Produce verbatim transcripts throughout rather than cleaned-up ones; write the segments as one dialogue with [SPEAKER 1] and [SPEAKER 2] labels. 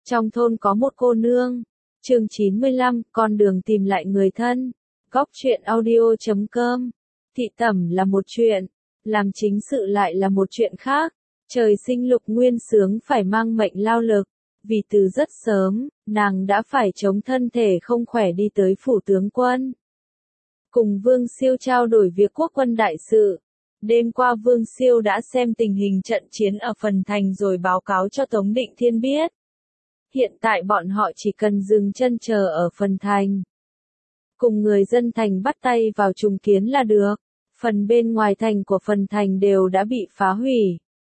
[SPEAKER 1] Trong thôn có một cô nương. Chương chín mươi lăm, con đường tìm lại người thân. Góc truyện audio chấm com. Thị tẩm là một chuyện, làm chính sự lại là một chuyện khác. Trời sinh Lục Nguyên Xướng phải mang mệnh lao lực, vì từ rất sớm, nàng đã phải chống thân thể không khỏe đi tới phủ tướng quân. Cùng Vương Siêu trao đổi việc quốc quân đại sự. Đêm qua Vương Siêu đã xem tình hình trận chiến ở phần thành rồi báo cáo cho Tống Định Thiên biết. Hiện tại bọn họ chỉ cần dừng chân chờ ở phần thành. Cùng người dân thành bắt tay vào trùng kiến là được. Phần bên ngoài thành của phần thành đều đã bị phá hủy.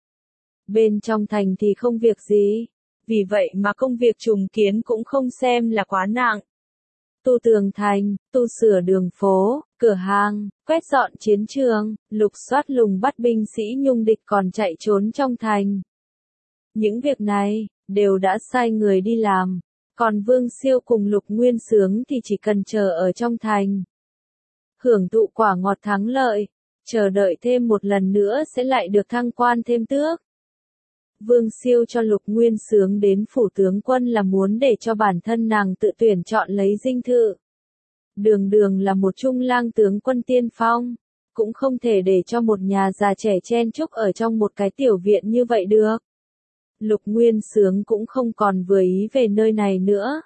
[SPEAKER 1] Bên trong thành thì không việc gì. Vì vậy mà công việc trùng kiến cũng không xem là quá nặng. Tu tường thành, tu sửa đường phố, cửa hàng, quét dọn chiến trường, lục soát lùng bắt binh sĩ nhung địch còn chạy trốn trong thành. Những việc này, đều đã sai người đi làm. Còn Vương Siêu cùng Lục Nguyên Xướng thì chỉ cần chờ ở trong thành. Hưởng thụ quả ngọt thắng lợi, chờ đợi thêm một lần nữa sẽ lại được thăng quan thêm tước. Vương Siêu cho Lục Nguyên Xướng đến phủ tướng quân là muốn để cho bản thân nàng tự tuyển chọn lấy dinh thự. Đường đường là một trung lang tướng quân tiên phong, cũng không thể để cho một nhà già trẻ chen chúc ở trong một cái tiểu viện như vậy được. Lục Nguyên Xướng cũng không còn vừa ý về nơi này nữa.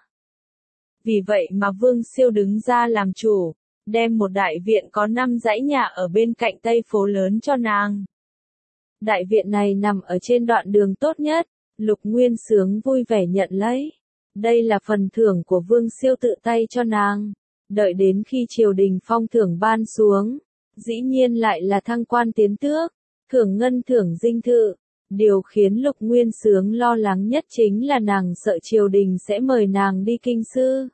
[SPEAKER 1] Vì vậy mà Vương Siêu đứng ra làm chủ, đem một đại viện có năm dãy nhà ở bên cạnh Tây phố lớn cho nàng. Đại viện này nằm ở trên đoạn đường tốt nhất, Lục Nguyên Xướng vui vẻ nhận lấy. Đây là phần thưởng của Vương Siêu tự tay cho nàng. Đợi đến khi triều đình phong thưởng ban xuống, dĩ nhiên lại là thăng quan tiến tước, thưởng ngân thưởng dinh thự. Điều khiến Lục Nguyên Xướng lo lắng nhất chính là nàng sợ triều đình sẽ mời nàng đi kinh sư.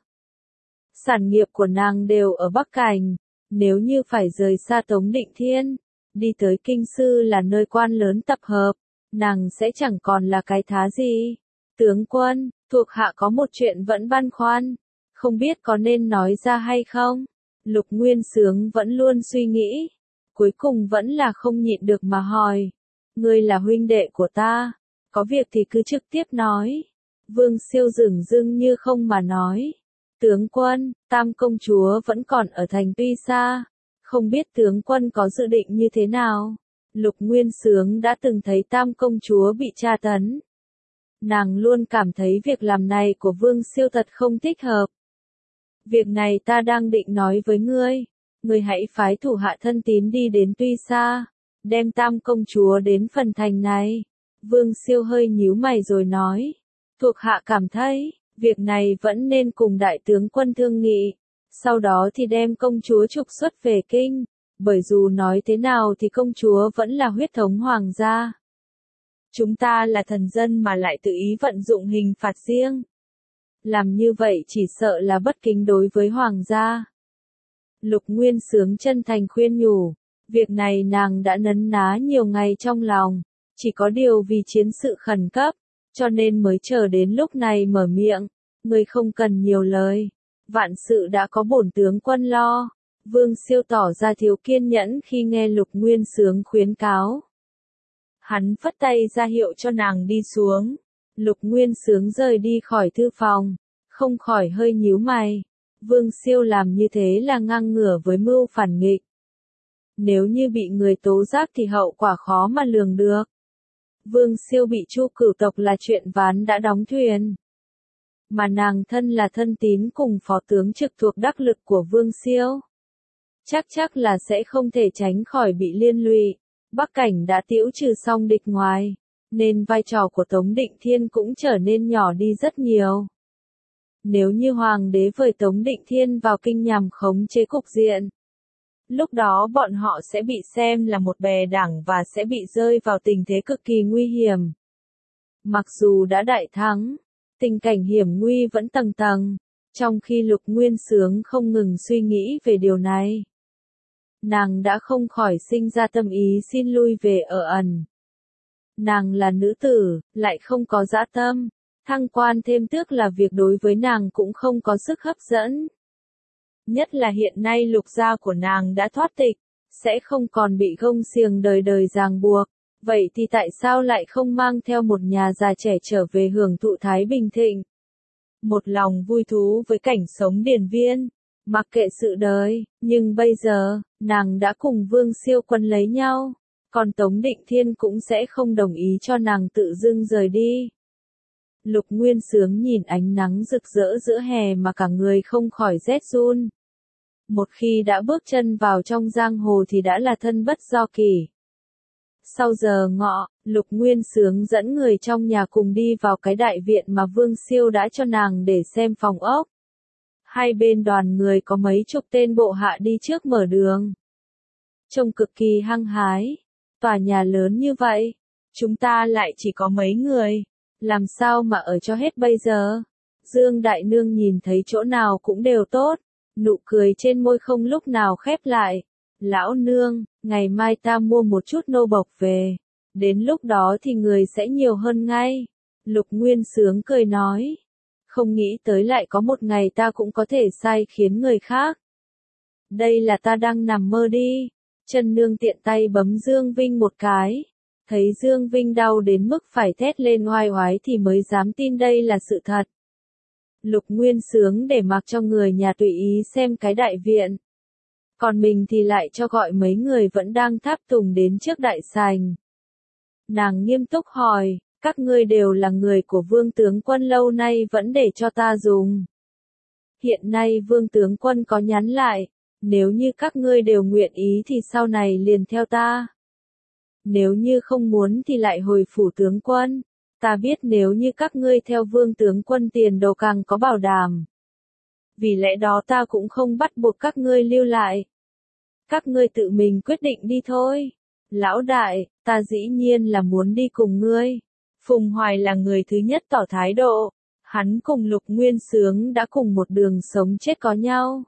[SPEAKER 1] Sản nghiệp của nàng đều ở Bắc Cảnh, nếu như phải rời xa Tống Định Thiên, đi tới kinh sư là nơi quan lớn tập hợp, nàng sẽ chẳng còn là cái thá gì. Tướng quân, thuộc hạ có một chuyện vẫn băn khoăn, không biết có nên nói ra hay không? Lục Nguyên Xướng vẫn luôn suy nghĩ, cuối cùng vẫn là không nhịn được mà hỏi. Ngươi là huynh đệ của ta, có việc thì cứ trực tiếp nói. Vương Siêu dửng dưng như không mà nói. Tướng quân, Tam công chúa vẫn còn ở thành Tuy Sa, không biết tướng quân có dự định như thế nào. Lục Nguyên Xướng đã từng thấy Tam công chúa bị tra tấn. Nàng luôn cảm thấy việc làm này của Vương Siêu thật không thích hợp. Việc này ta đang định nói với ngươi, ngươi hãy phái thủ hạ thân tín đi đến Tuy Sa, đem Tam công chúa đến phần thành này. Vương Siêu hơi nhíu mày rồi nói, thuộc hạ cảm thấy, việc này vẫn nên cùng đại tướng quân thương nghị, sau đó thì đem công chúa trục xuất về kinh, bởi dù nói thế nào thì công chúa vẫn là huyết thống hoàng gia. Chúng ta là thần dân mà lại tự ý vận dụng hình phạt riêng. Làm như vậy chỉ sợ là bất kính đối với hoàng gia. Lục Nguyên Xướng chân thành khuyên nhủ. Việc này nàng đã nấn ná nhiều ngày trong lòng, chỉ có điều vì chiến sự khẩn cấp, cho nên mới chờ đến lúc này mở miệng. Ngươi không cần nhiều lời, vạn sự đã có bổn tướng quân lo. Vương Siêu tỏ ra thiếu kiên nhẫn khi nghe Lục Nguyên Xướng khuyến cáo. Hắn phất tay ra hiệu cho nàng đi xuống. Lục Nguyên Xướng rời đi khỏi thư phòng, không khỏi hơi nhíu mày. Vương Siêu làm như thế là ngang ngửa với mưu phản nghịch. Nếu như bị người tố giác thì hậu quả khó mà lường được. Vương Siêu bị Chu Cửu tộc là chuyện ván đã đóng thuyền. Mà nàng thân là thân tín cùng phó tướng trực thuộc đắc lực của Vương Siêu. Chắc chắc là sẽ không thể tránh khỏi bị liên lụy. Bắc Cảnh đã tĩu trừ xong địch ngoài, nên vai trò của Tống Định Thiên cũng trở nên nhỏ đi rất nhiều. Nếu như Hoàng đế vời Tống Định Thiên vào kinh nhằm khống chế cục diện, lúc đó bọn họ sẽ bị xem là một bè đảng và sẽ bị rơi vào tình thế cực kỳ nguy hiểm. Mặc dù đã đại thắng, tình cảnh hiểm nguy vẫn tầng tầng, trong khi Lục Nguyên Xướng không ngừng suy nghĩ về điều này. Nàng đã không khỏi sinh ra tâm ý xin lui về ở ẩn. Nàng là nữ tử, lại không có dã tâm, thăng quan thêm tước là việc đối với nàng cũng không có sức hấp dẫn. Nhất là hiện nay Lục gia của nàng đã thoát tịch, sẽ không còn bị gông xiềng đời đời ràng buộc. Vậy thì tại sao lại không mang theo một nhà già trẻ trở về hưởng thụ thái bình thịnh? Một lòng vui thú với cảnh sống điền viên, mặc kệ sự đời, nhưng bây giờ, nàng đã cùng Vương Siêu Quân lấy nhau, còn Tống Định Thiên cũng sẽ không đồng ý cho nàng tự dưng rời đi. Lục Nguyên Sướng nhìn ánh nắng rực rỡ giữa hè mà cả người không khỏi rét run. Một khi đã bước chân vào trong giang hồ thì đã là thân bất do kỷ. Sau giờ ngọ, Lục Nguyên Sướng dẫn người trong nhà cùng đi vào cái đại viện mà Vương Siêu đã cho nàng để xem phòng ốc. Hai bên đoàn người có mấy chục tên bộ hạ đi trước mở đường. Trông cực kỳ hăng hái. Tòa nhà lớn như vậy, chúng ta lại chỉ có mấy người. Làm sao mà ở cho hết bây giờ? Dương Đại Nương nhìn thấy chỗ nào cũng đều tốt. Nụ cười trên môi không lúc nào khép lại. Lão nương, ngày mai ta mua một chút nô bộc về. Đến lúc đó thì người sẽ nhiều hơn ngay. Lục Nguyên Sướng cười nói. Không nghĩ tới lại có một ngày ta cũng có thể sai khiến người khác. Đây là ta đang nằm mơ đi. Trần Nương tiện tay bấm Dương Vinh một cái. Thấy Dương Vinh đau đến mức phải thét lên oai oái thì mới dám tin đây là sự thật. Lục Nguyên Sướng để mặc cho người nhà tùy ý xem cái đại viện. Còn mình thì lại cho gọi mấy người vẫn đang tháp tùng đến trước đại sảnh. Nàng nghiêm túc hỏi, các ngươi đều là người của Vương tướng quân lâu nay vẫn để cho ta dùng. Hiện nay Vương tướng quân có nhắn lại, nếu như các ngươi đều nguyện ý thì sau này liền theo ta. Nếu như không muốn thì lại hồi phủ tướng quân. Ta biết nếu như các ngươi theo Vương tướng quân tiền đồ càng có bảo đảm. Vì lẽ đó ta cũng không bắt buộc các ngươi lưu lại. Các ngươi tự mình quyết định đi thôi. Lão đại, ta dĩ nhiên là muốn đi cùng ngươi. Phùng Hoài là người thứ nhất tỏ thái độ. Hắn cùng Lục Nguyên Sướng đã cùng một đường sống chết có nhau.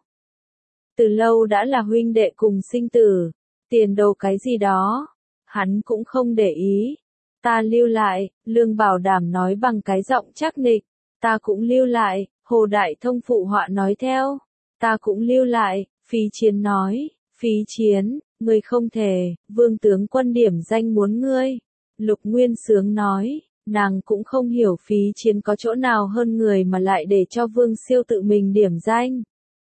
[SPEAKER 1] Từ lâu đã là huynh đệ cùng sinh tử. Tiền đồ cái gì đó, hắn cũng không để ý. Ta lưu lại, Lương Bảo Đảm nói bằng cái giọng chắc nịch. Ta cũng lưu lại, Hồ Đại Thông phụ họa nói theo. Ta cũng lưu lại, Phí Chiến nói. Phí Chiến, ngươi không thể, Vương tướng quân điểm danh muốn ngươi. Lục Nguyên Sướng nói, nàng cũng không hiểu Phí Chiến có chỗ nào hơn người mà lại để cho Vương Siêu tự mình điểm danh.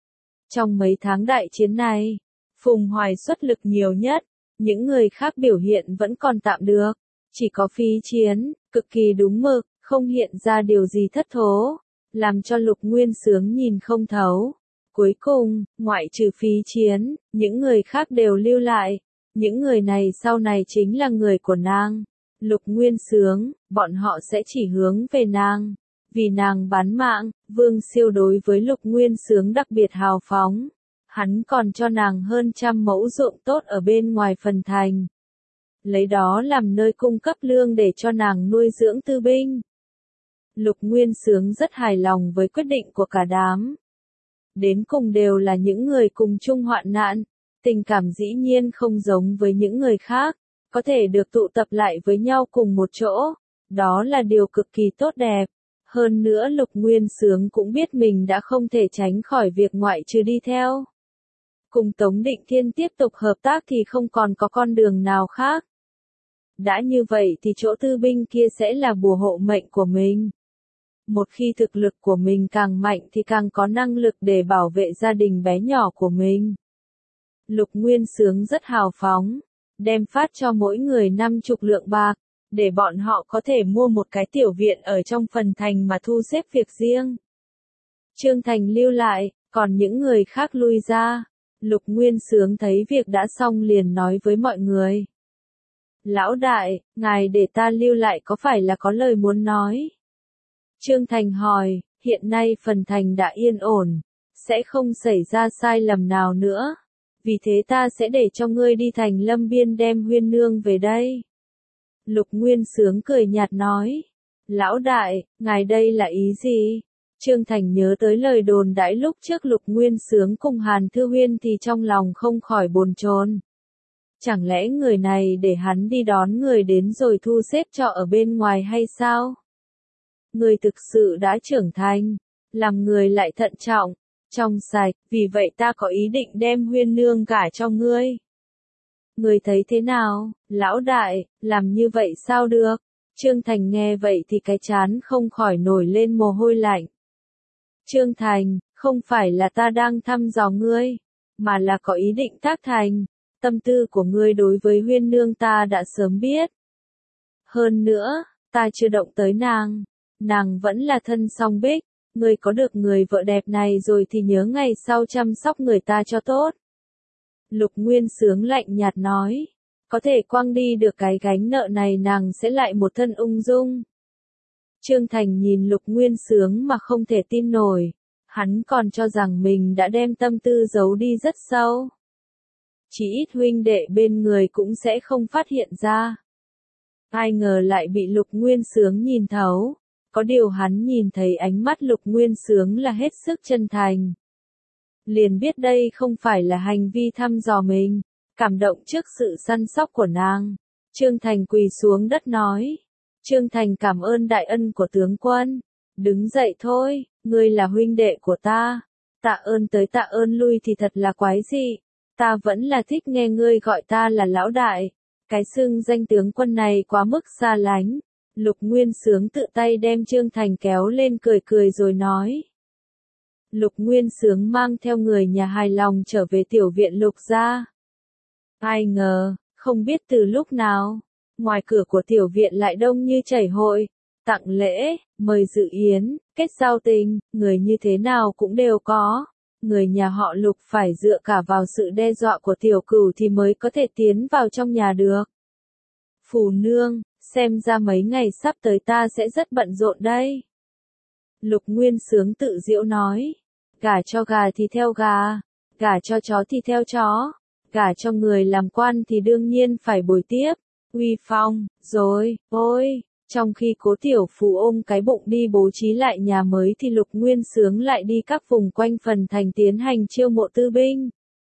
[SPEAKER 1] Trong mấy tháng đại chiến này, Phùng Hoài xuất lực nhiều nhất, những người khác biểu hiện vẫn còn tạm được. Chỉ có Phí Chiến, cực kỳ đúng mực, không hiện ra điều gì thất thố, làm cho Lục Nguyên Sướng nhìn không thấu. Cuối cùng, ngoại trừ Phí Chiến, những người khác đều lưu lại. Những người này sau này chính là người của nàng. Lục Nguyên Sướng, bọn họ sẽ chỉ hướng về nàng. Vì nàng bán mạng, Vương Siêu đối với Lục Nguyên Sướng đặc biệt hào phóng. Hắn còn cho nàng hơn trăm mẫu ruộng tốt ở bên ngoài phần thành. Lấy đó làm nơi cung cấp lương để cho nàng nuôi dưỡng tư binh. Lục Nguyên Sướng rất hài lòng với quyết định của cả đám. Đến cùng đều là những người cùng chung hoạn nạn, tình cảm dĩ nhiên không giống với những người khác, có thể được tụ tập lại với nhau cùng một chỗ, đó là điều cực kỳ tốt đẹp. Hơn nữa Lục Nguyên Sướng cũng biết mình đã không thể tránh khỏi việc ngoại trừ đi theo. Cùng Tống Định Thiên tiếp tục hợp tác thì không còn có con đường nào khác. Đã như vậy thì chỗ tư binh kia sẽ là bùa hộ mệnh của mình. Một khi thực lực của mình càng mạnh thì càng có năng lực để bảo vệ gia đình bé nhỏ của mình. Lục Nguyên Sướng rất hào phóng, đem phát cho mỗi người năm chục lượng bạc, để bọn họ có thể mua một cái tiểu viện ở trong phần thành mà thu xếp việc riêng. Trương Thành lưu lại, còn những người khác lui ra. Lục Nguyên Sướng thấy việc đã xong liền nói với mọi người. Lão đại, ngài để ta lưu lại có phải là có lời muốn nói? Trương Thành hỏi, hiện nay phần thành đã yên ổn, sẽ không xảy ra sai lầm nào nữa. Vì thế ta sẽ để cho ngươi đi thành Lâm Biên đem Huyên Nương về đây. Lục Nguyên Sướng cười nhạt nói. Lão đại, ngài đây là ý gì? Trương Thành nhớ tới lời đồn đãi lúc trước Lục Nguyên Sướng cùng Hàn Thư Huyên thì trong lòng không khỏi bồn chồn. Chẳng lẽ người này để hắn đi đón người đến rồi thu xếp trọ ở bên ngoài hay sao? Người thực sự đã trưởng thành, làm người lại thận trọng, trong sạch, vì vậy ta có ý định đem Huyên Nương gả cho ngươi. Người thấy thế nào, lão đại, làm như vậy sao được? Trương Thành nghe vậy thì cái trán không khỏi nổi lên mồ hôi lạnh. Trương Thành, không phải là ta đang thăm dò ngươi, mà là có ý định tác thành. Tâm tư của ngươi đối với Huyên Nương ta đã sớm biết. Hơn nữa, ta chưa động tới nàng. Nàng vẫn là thân song bích. Ngươi có được người vợ đẹp này rồi thì nhớ ngày sau chăm sóc người ta cho tốt. Lục Nguyên Sướng lạnh nhạt nói. Có thể quăng đi được cái gánh nợ này nàng sẽ lại một thân ung dung. Trương Thành nhìn Lục Nguyên Sướng mà không thể tin nổi. Hắn còn cho rằng mình đã đem tâm tư giấu đi rất sâu. Chỉ ít huynh đệ bên người cũng sẽ không phát hiện ra. Ai ngờ lại bị Lục Nguyên Sướng nhìn thấu. Có điều hắn nhìn thấy ánh mắt Lục Nguyên Sướng là hết sức chân thành. Liền biết đây không phải là hành vi thăm dò mình. Cảm động trước sự săn sóc của nàng. Trương Thành quỳ xuống đất nói. Trương Thành cảm ơn đại ân của tướng quân. Đứng dậy thôi, ngươi là huynh đệ của ta. Tạ ơn tới tạ ơn lui thì thật là quái dị. Ta vẫn là thích nghe ngươi gọi ta là lão đại. Cái xưng danh tướng quân này quá mức xa lánh. Lục Nguyên Sướng tự tay đem Trương Thành kéo lên cười cười rồi nói. Lục Nguyên Sướng mang theo người nhà hài lòng trở về tiểu viện Lục gia. Ai ngờ, không biết từ lúc nào, ngoài cửa của tiểu viện lại đông như chảy hội, tặng lễ, mời dự yến, kết giao tình, người như thế nào cũng đều có. Người nhà họ Lục phải dựa cả vào sự đe dọa của tiểu cửu thì mới có thể tiến vào trong nhà được. Phù nương, xem ra mấy ngày sắp tới ta sẽ rất bận rộn đây. Lục Nguyên Sướng tự giễu nói, gả cho gà thì theo gà, gả cho chó thì theo chó, gả cho người làm quan thì đương nhiên phải bồi tiếp, uy phong, rồi, ôi. Trong khi Cố Tiểu Phù ôm cái bụng đi bố trí lại nhà mới thì Lục Nguyên Sướng lại đi các vùng quanh phần thành tiến hành chiêu mộ tư binh.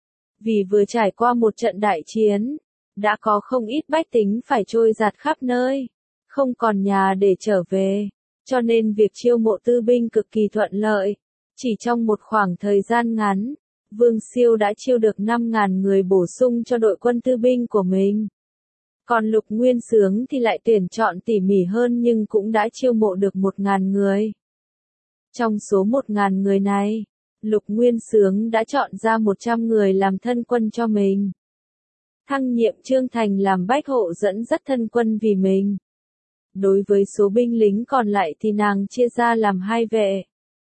[SPEAKER 1] Vì vừa trải qua một trận đại chiến, đã có không ít bách tính phải trôi giạt khắp nơi, không còn nhà để trở về, cho nên việc chiêu mộ tư binh cực kỳ thuận lợi. Chỉ trong một khoảng thời gian ngắn, Vương Siêu đã chiêu được năm ngàn người bổ sung cho đội quân tư binh của mình. Còn Lục Nguyên Sướng thì lại tuyển chọn tỉ mỉ hơn nhưng cũng đã chiêu mộ được một ngàn người. Trong số một ngàn người này, Lục Nguyên Sướng đã chọn ra một trăm người làm thân quân cho mình. Thăng nhiệm Trương Thành làm bách hộ dẫn dắt thân quân vì mình. Đối với số binh lính còn lại thì nàng chia ra làm hai vệ.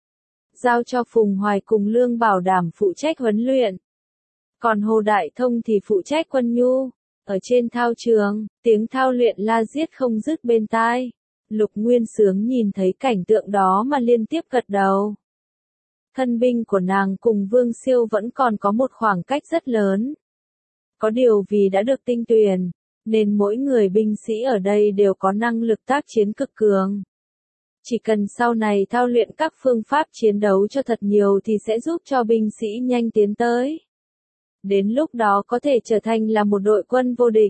[SPEAKER 1] Giao cho Phùng Hoài cùng Lương Bảo Đảm phụ trách huấn luyện. Còn Hồ Đại Thông thì phụ trách quân nhu. Ở trên thao trường, tiếng thao luyện la giết không dứt bên tai. Lục Nguyên Sướng nhìn thấy cảnh tượng đó mà liên tiếp gật đầu. Thân binh của nàng cùng Vương Siêu vẫn còn có một khoảng cách rất lớn. Có điều vì đã được tinh tuyển, nên mỗi người binh sĩ ở đây đều có năng lực tác chiến cực cường. Chỉ cần sau này thao luyện các phương pháp chiến đấu cho thật nhiều thì sẽ giúp cho binh sĩ nhanh tiến tới. Đến lúc đó có thể trở thành là một đội quân vô địch.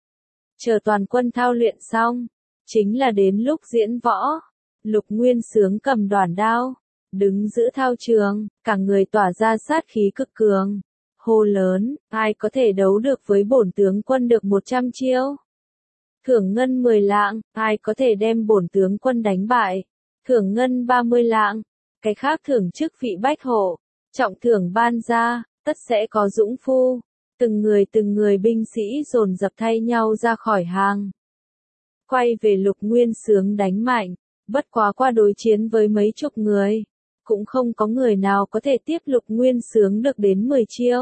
[SPEAKER 1] Chờ toàn quân thao luyện xong, chính là đến lúc diễn võ. Lục Nguyên Sướng cầm đoản đao, đứng giữa thao trường, cả người tỏa ra sát khí cực cường. Hô lớn, ai có thể đấu được với bổn tướng quân được một trăm chiêu? Thưởng ngân mười lạng, ai có thể đem bổn tướng quân đánh bại? Thưởng ngân ba mươi lạng, cái khác thưởng chức vị bách hộ, trọng thưởng ban ra, tất sẽ có dũng phu. Từng người từng người binh sĩ dồn dập thay nhau ra khỏi hàng. Quay về Lục Nguyên Sướng đánh mạnh, bất quá qua đối chiến với mấy chục người. Cũng không có người nào có thể tiếp Lục Nguyên Sướng được đến mười chiêu.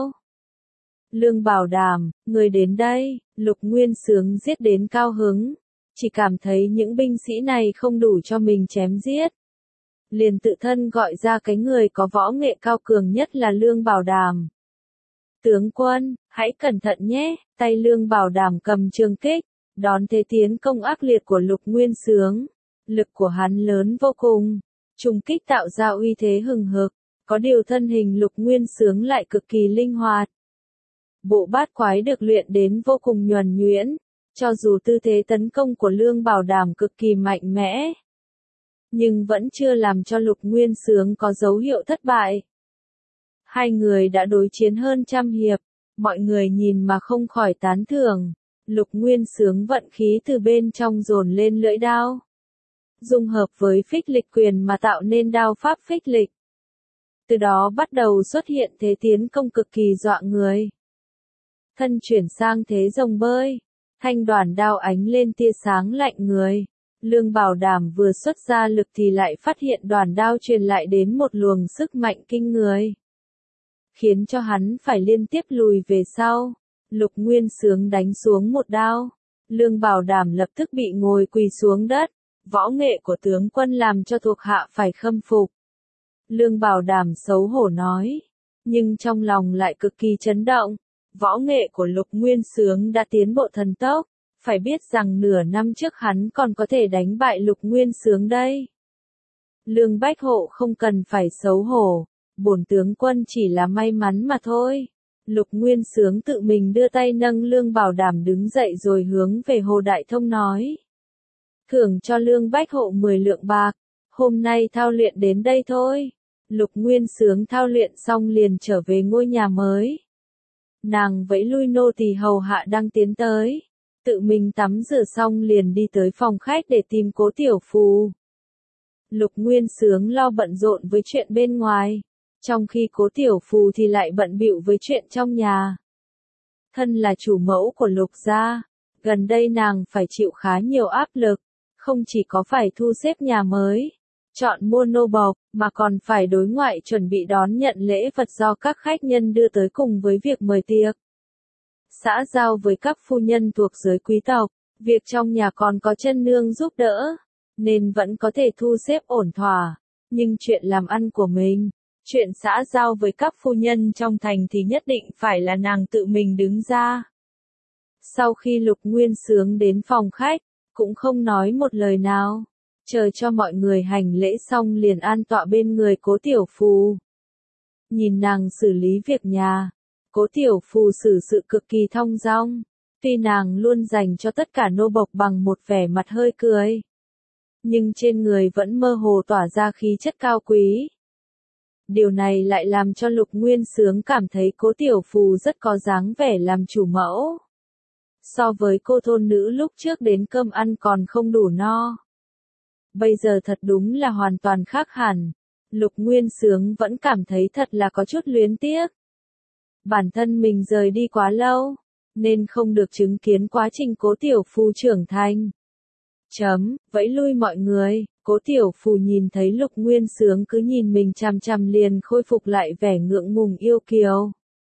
[SPEAKER 1] Lương Bảo Đảm, người đến đây, Lục Nguyên Sướng giết đến cao hứng. Chỉ cảm thấy những binh sĩ này không đủ cho mình chém giết. Liền tự thân gọi ra cái người có võ nghệ cao cường nhất là Lương Bảo Đảm. Tướng quân, hãy cẩn thận nhé, tay Lương Bảo Đảm cầm trường kích, đón thế tiến công ác liệt của Lục Nguyên Sướng. Lực của hắn lớn vô cùng, trùng kích tạo ra uy thế hừng hực, có điều thân hình Lục Nguyên Sướng lại cực kỳ linh hoạt. Bộ bát quái được luyện đến vô cùng nhuần nhuyễn, cho dù tư thế tấn công của Lương Bảo Đảm cực kỳ mạnh mẽ, nhưng vẫn chưa làm cho Lục Nguyên Sướng có dấu hiệu thất bại. Hai người đã đối chiến hơn trăm hiệp, Mọi người nhìn mà không khỏi tán thưởng. Lục Nguyên Xướng vận khí từ bên trong dồn lên lưỡi đao. Dung hợp với phích lịch quyền mà tạo nên đao pháp phích lịch. Từ đó bắt đầu xuất hiện thế tiến công cực kỳ dọa người. Thân chuyển sang thế rồng bơi. Thanh đoàn đao ánh lên tia sáng lạnh người. Lương Bảo Đảm vừa xuất ra lực thì lại phát hiện đoàn đao truyền lại đến một luồng sức mạnh kinh người. Khiến cho hắn phải liên tiếp lùi về sau. Lục Nguyên Xướng đánh xuống một đao. Lương Bảo Đảm lập tức bị ngồi quỳ xuống đất. Võ nghệ của tướng quân làm cho thuộc hạ phải khâm phục. Lương Bảo Đảm xấu hổ nói. Nhưng trong lòng lại cực kỳ chấn động. Võ nghệ của Lục Nguyên Xướng đã tiến bộ thần tốc. Phải biết rằng nửa năm trước hắn còn có thể đánh bại Lục Nguyên Xướng đây. Lương Bách Hộ không cần phải xấu hổ. Bổn tướng quân chỉ là may mắn mà thôi. Lục Nguyên Xướng tự mình đưa tay nâng Lương Bảo Đảm đứng dậy rồi hướng về Hồ Đại Thông nói. Thưởng cho Lương Bách Hộ mười lượng bạc. Hôm nay thao luyện đến đây thôi. Lục Nguyên Xướng thao luyện xong liền trở về ngôi nhà mới. Nàng vẫy lui nô tỳ hầu hạ đang tiến tới. Tự mình tắm rửa xong liền đi tới phòng khách để tìm Cố Tiểu Phù. Lục Nguyên Xướng lo bận rộn với chuyện bên ngoài. Trong khi Cố Tiểu Phù thì lại bận bịu với chuyện trong nhà. Thân là chủ mẫu của Lục gia, gần đây nàng phải chịu khá nhiều áp lực, không chỉ có phải thu xếp nhà mới, chọn mua nô bộc, mà còn phải đối ngoại chuẩn bị đón nhận lễ vật do các khách nhân đưa tới cùng với việc mời tiệc. Xã giao với các phu nhân thuộc giới quý tộc, việc trong nhà còn có chân nương giúp đỡ, nên vẫn có thể thu xếp ổn thỏa, nhưng chuyện làm ăn của mình, chuyện xã giao với các phu nhân trong thành thì nhất định phải là nàng tự mình đứng ra. Sau khi Lục Nguyên Xướng đến phòng khách, cũng không nói một lời nào, chờ cho mọi người hành lễ xong liền an tọa bên người Cố Tiểu Phù. Nhìn nàng xử lý việc nhà, Cố Tiểu Phù xử sự cực kỳ thong dong, tuy nàng luôn dành cho tất cả nô bộc bằng một vẻ mặt hơi cười, nhưng trên người vẫn mơ hồ tỏa ra khí chất cao quý. Điều này lại làm cho Lục Nguyên Xướng cảm thấy Cố Tiểu Phù rất có dáng vẻ làm chủ mẫu. So với cô thôn nữ lúc trước đến cơm ăn còn không đủ no. Bây giờ thật đúng là hoàn toàn khác hẳn. Lục Nguyên Xướng vẫn cảm thấy thật là có chút luyến tiếc. Bản thân mình rời đi quá lâu, nên không được chứng kiến quá trình Cố Tiểu Phù trưởng thành. Chấm, vẫy lui mọi người, Cố Tiểu Phù nhìn thấy Lục Nguyên Xướng cứ nhìn mình chằm chằm liền khôi phục lại vẻ ngượng ngùng yêu kiều.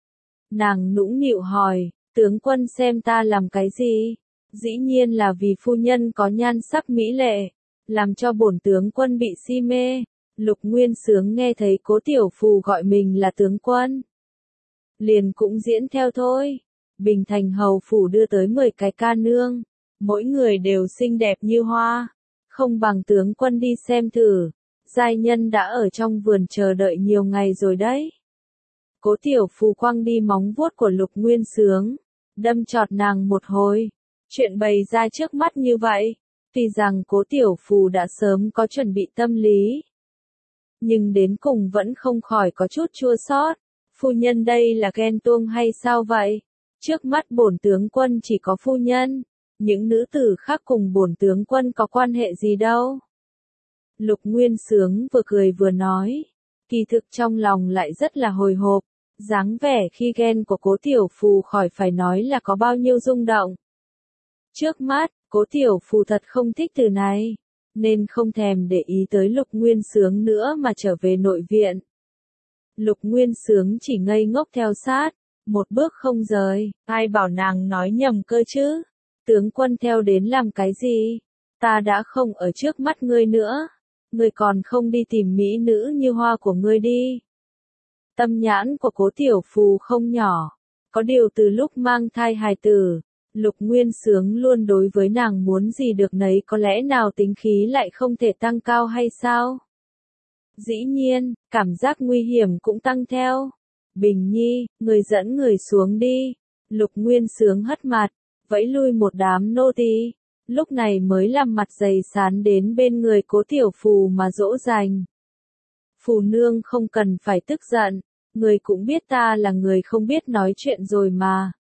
[SPEAKER 1] Nàng nũng nịu hỏi, tướng quân xem ta làm cái gì? Dĩ nhiên là vì phu nhân có nhan sắc mỹ lệ, làm cho bổn tướng quân bị si mê. Lục Nguyên Xướng nghe thấy Cố Tiểu Phù gọi mình là tướng quân, liền cũng diễn theo thôi. Bình Thành hầu phủ đưa tới mười cái ca nương, mỗi người đều xinh đẹp như hoa, không bằng tướng quân đi xem thử. Giai nhân đã ở trong vườn chờ đợi nhiều ngày rồi đấy. Cố Tiểu Phù quăng đi móng vuốt của Lục Nguyên Xướng, đâm chọt nàng một hồi. Chuyện bày ra trước mắt như vậy, tuy rằng Cố Tiểu Phù đã sớm có chuẩn bị tâm lý, nhưng đến cùng vẫn không khỏi có chút chua xót. Phu nhân đây là ghen tuông hay sao vậy? Trước mắt bổn tướng quân chỉ có phu nhân, những nữ tử khác cùng bổn tướng quân có quan hệ gì đâu. Lục Nguyên Xướng vừa cười vừa nói, kỳ thực trong lòng lại rất là hồi hộp, dáng vẻ khi ghen của Cố Tiểu Phù khỏi phải nói là có bao nhiêu rung động. Trước mắt, Cố Tiểu Phù thật không thích từ này, nên không thèm để ý tới Lục Nguyên Xướng nữa mà trở về nội viện. Lục Nguyên Xướng chỉ ngây ngốc theo sát, một bước không rời. Ai bảo nàng nói nhầm cơ chứ? Tướng quân theo đến làm cái gì? Ta đã không ở trước mắt ngươi nữa, ngươi còn không đi tìm mỹ nữ như hoa của ngươi đi. Tâm nhãn của Cố Tiểu Phù không nhỏ, có điều từ lúc mang thai hài tử, Lục Nguyên Xướng luôn đối với nàng muốn gì được nấy, có lẽ nào tính khí lại không thể tăng cao hay sao? Dĩ nhiên, cảm giác nguy hiểm cũng tăng theo. Bình Nhi, người dẫn người xuống đi. Lục Nguyên Xướng hất mặt, vẫy lui một đám nô tỳ, lúc này mới làm mặt dày sán đến bên người Cố Tiểu Phù mà dỗ dành. Phù nương không cần phải tức giận, Ngươi cũng biết ta là người không biết nói chuyện rồi mà.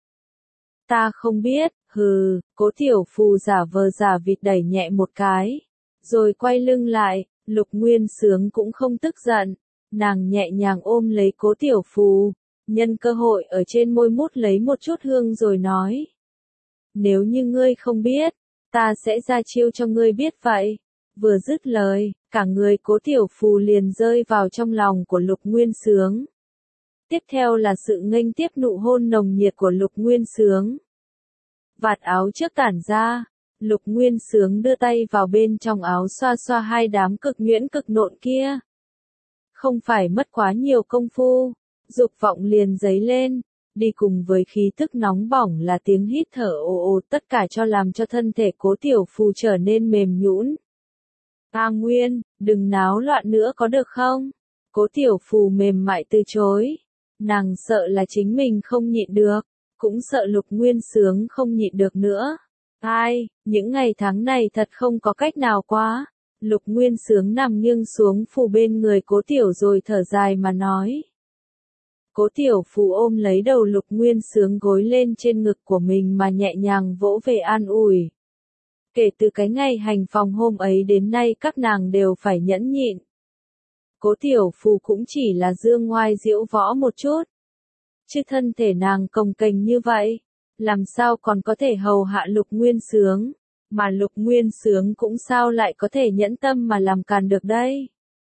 [SPEAKER 1] Ta không biết, hừ, Cố Tiểu Phù giả vờ giả vịt đẩy nhẹ một cái, rồi quay lưng lại, Lục Nguyên Sướng cũng không tức giận, nàng nhẹ nhàng ôm lấy Cố Tiểu Phù, nhân cơ hội ở trên môi mút lấy một chút hương rồi nói. Nếu như ngươi không biết, ta sẽ ra chiêu cho ngươi biết vậy. Vừa dứt lời, cả người Cố Tiểu Phù liền rơi vào trong lòng của Lục Nguyên Sướng. Tiếp theo là sự nghênh tiếp nụ hôn nồng nhiệt của Lục Nguyên Sướng. Vạt áo trước tản ra, Lục Nguyên Sướng đưa tay vào bên trong áo xoa xoa hai đám cực nhuyễn cực nộn kia. Không phải mất quá nhiều công phu, dục vọng liền dấy lên, đi cùng với khí tức nóng bỏng là tiếng hít thở ồ ồ, tất cả cho làm cho thân thể Cố Tiểu Phù trở nên mềm nhũn. A Nguyên, đừng náo loạn nữa có được không? Cố Tiểu Phù mềm mại từ chối. Nàng sợ là chính mình không nhịn được, cũng sợ Lục Nguyên Sướng không nhịn được nữa. Ai, những ngày tháng này thật không có cách nào quá. Lục Nguyên Sướng nằm nghiêng xuống phủ bên người Cố Tiểu rồi thở dài mà nói. Cố Tiểu Phù ôm lấy đầu Lục Nguyên Sướng gối lên trên ngực của mình mà nhẹ nhàng vỗ về an ủi. Kể từ cái ngày hành phòng hôm ấy đến nay các nàng đều phải nhẫn nhịn. Cố Tiểu Phù cũng chỉ là dương ngoai diễu võ một chút. Chứ thân thể nàng cồng kềnh như vậy, làm sao còn có thể hầu hạ Lục Nguyên Sướng, mà Lục Nguyên Sướng cũng sao lại có thể nhẫn tâm mà làm càn được đây.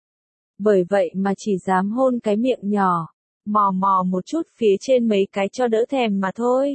[SPEAKER 1] Bởi vậy mà chỉ dám hôn cái miệng nhỏ, mò mò một chút phía trên mấy cái cho đỡ thèm mà thôi.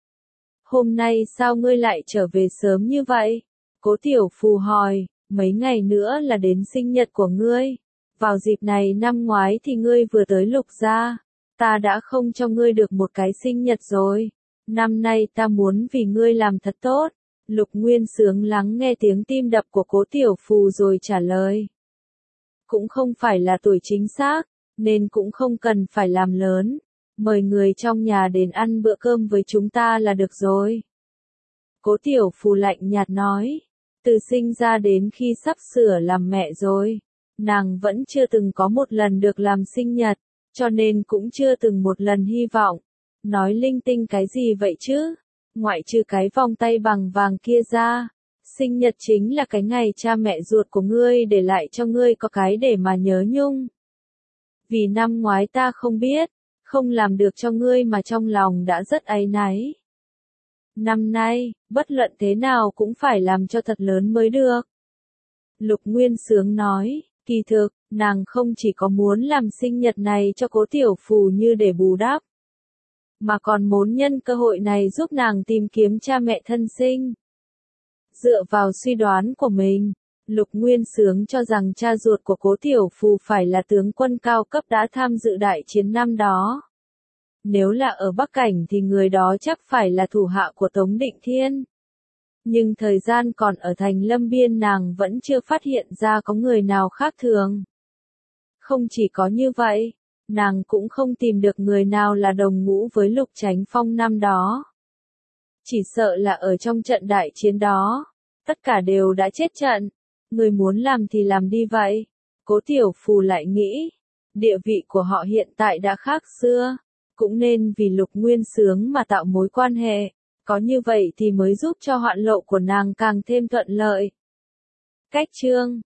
[SPEAKER 1] Hôm nay sao ngươi lại trở về sớm như vậy? Cố Tiểu Phù hỏi, mấy ngày nữa là đến sinh nhật của ngươi. Vào dịp này năm ngoái thì ngươi vừa tới Lục gia, ta đã không cho ngươi được một cái sinh nhật rồi. Năm nay ta muốn vì ngươi làm thật tốt. Lục Nguyên Sướng lắng nghe tiếng tim đập của Cố Tiểu Phù rồi trả lời. Cũng không phải là tuổi chính xác, nên cũng không cần phải làm lớn. Mời người trong nhà đến ăn bữa cơm với chúng ta là được rồi. Cố Tiểu Phù lạnh nhạt nói. Từ sinh ra đến khi sắp sửa làm mẹ rồi, nàng vẫn chưa từng có một lần được làm sinh nhật, cho nên cũng chưa từng một lần hy vọng. Nói linh tinh cái gì vậy chứ? Ngoại trừ cái vòng tay bằng vàng kia ra, sinh nhật chính là cái ngày cha mẹ ruột của ngươi để lại cho ngươi có cái để mà nhớ nhung. Vì năm ngoái ta không biết, không làm được cho ngươi mà trong lòng đã rất áy náy. Năm nay, bất luận thế nào cũng phải làm cho thật lớn mới được. Lục Nguyên Sướng nói, kỳ thực, nàng không chỉ có muốn làm sinh nhật này cho Cố Tiểu Phù như để bù đắp, mà còn muốn nhân cơ hội này giúp nàng tìm kiếm cha mẹ thân sinh. Dựa vào suy đoán của mình, Lục Nguyên Sướng cho rằng cha ruột của Cố Tiểu Phù phải là tướng quân cao cấp đã tham dự đại chiến năm đó. Nếu là ở Bắc Cảnh thì người đó chắc phải là thủ hạ của Tống Định Thiên. Nhưng thời gian còn ở thành Lâm Biên nàng vẫn chưa phát hiện ra có người nào khác thường. Không chỉ có như vậy, nàng cũng không tìm được người nào là đồng ngũ với Lục Chánh Phong năm đó. Chỉ sợ là ở trong trận đại chiến đó, tất cả đều đã chết trận. Người muốn làm thì làm đi vậy. Cố Tiểu Phù lại nghĩ, địa vị của họ hiện tại đã khác xưa, cũng nên vì Lục Nguyên Sướng mà tạo mối quan hệ, có như vậy thì mới giúp cho hoạn lộ của nàng càng thêm thuận lợi. Cách chương